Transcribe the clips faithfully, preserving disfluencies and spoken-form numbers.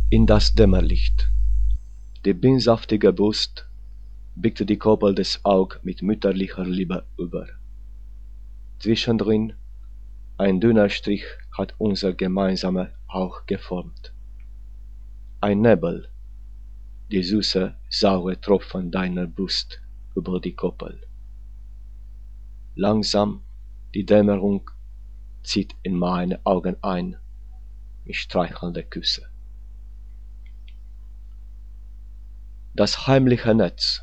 In das Dämmerlicht. Die binnsaftige Brust biegt die Koppel des Aug mit mütterlicher Liebe über. Zwischendrin ein dünner Strich hat unser gemeinsamer Hauch geformt. Ein Nebel, die süße, saure Tropfen deiner Brust über die Koppel. Langsam die Dämmerung zieht in meine Augen ein, mit streichelnde Küsse. Das heimliche Netz.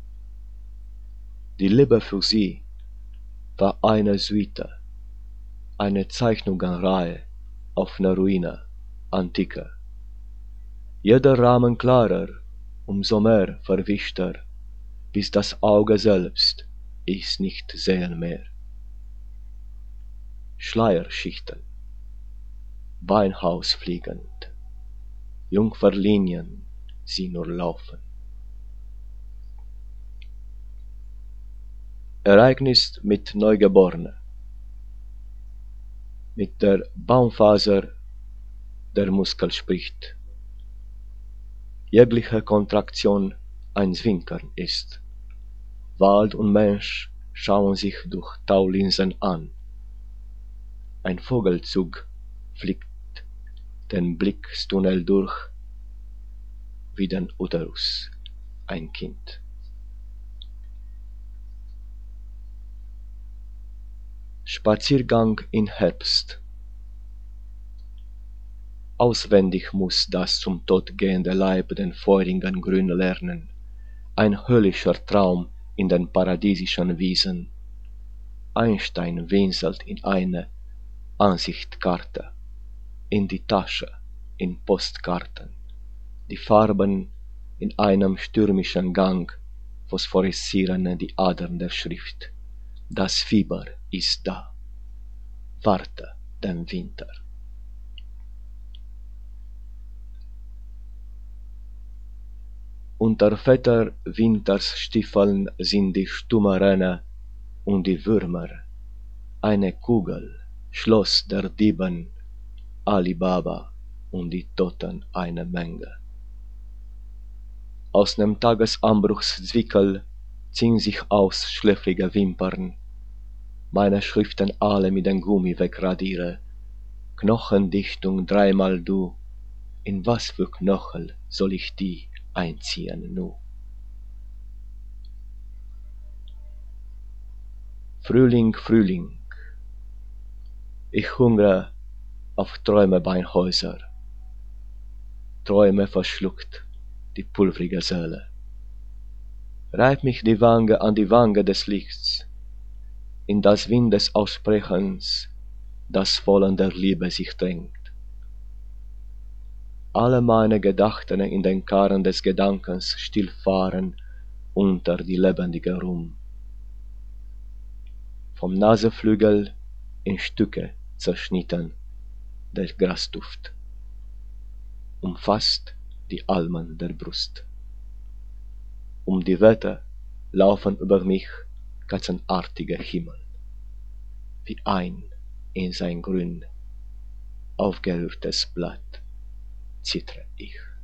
Die Liebe für sie war eine Suite, eine Zeichnungenreihe auf ner Ruine, antike. Jeder Rahmen klarer, umso mehr verwischter, bis das Auge selbst ich's nicht sehen mehr. Schleierschichten, Beinhausfliegend, Jungferlinien, sie nur laufen. Ereignis mit Neugeborene. Mit der Baumfaser der Muskel spricht. Jegliche Kontraktion ein Zwinkern ist. Wald und Mensch schauen sich durch Taulinsen an. Ein Vogelzug fliegt den Blickstunnel durch, wie den Uterus ein Kind. Spaziergang in Herbst. Auswendig muß das zum Tod gehende Leib den feurigen Grün lernen, ein höllischer Traum in den paradiesischen Wiesen. Einstein winselt in eine Ansichtkarte, in die Tasche, in Postkarten, die Farben in einem stürmischen Gang phosphorisieren die Adern der Schrift. Das Fieber ist da, warte den Winter. Unter fetter Wintersstiefeln sind die Stummerene und die Würmer, eine Kugel, Schloss der Dieben, Ali Baba und die Toten eine Menge. Aus nem Tagesanbruchszwickel ziehen sich aus schläfrige Wimpern, meine Schriften alle mit dem Gummi wegradiere, Knochendichtung dreimal du, in was für Knochel soll ich die einziehen nu? Frühling, Frühling, ich hungre auf Träumebeinhäuser, Träume verschluckt die pulvrige Seele. Reib mich die Wange an die Wange des Lichts, in das Wind des Aussprechens das Wollen der Liebe sich drängt. Alle meine Gedachten in den Karren des Gedankens stillfahren unter die lebendige Rum. Vom Naseflügel in Stücke zerschnitten der Grasduft, umfasst die Almen der Brust. Um die Wette laufen über mich katzenartige Himmel, wie ein in sein grün aufgerührtes Blatt zittre ich.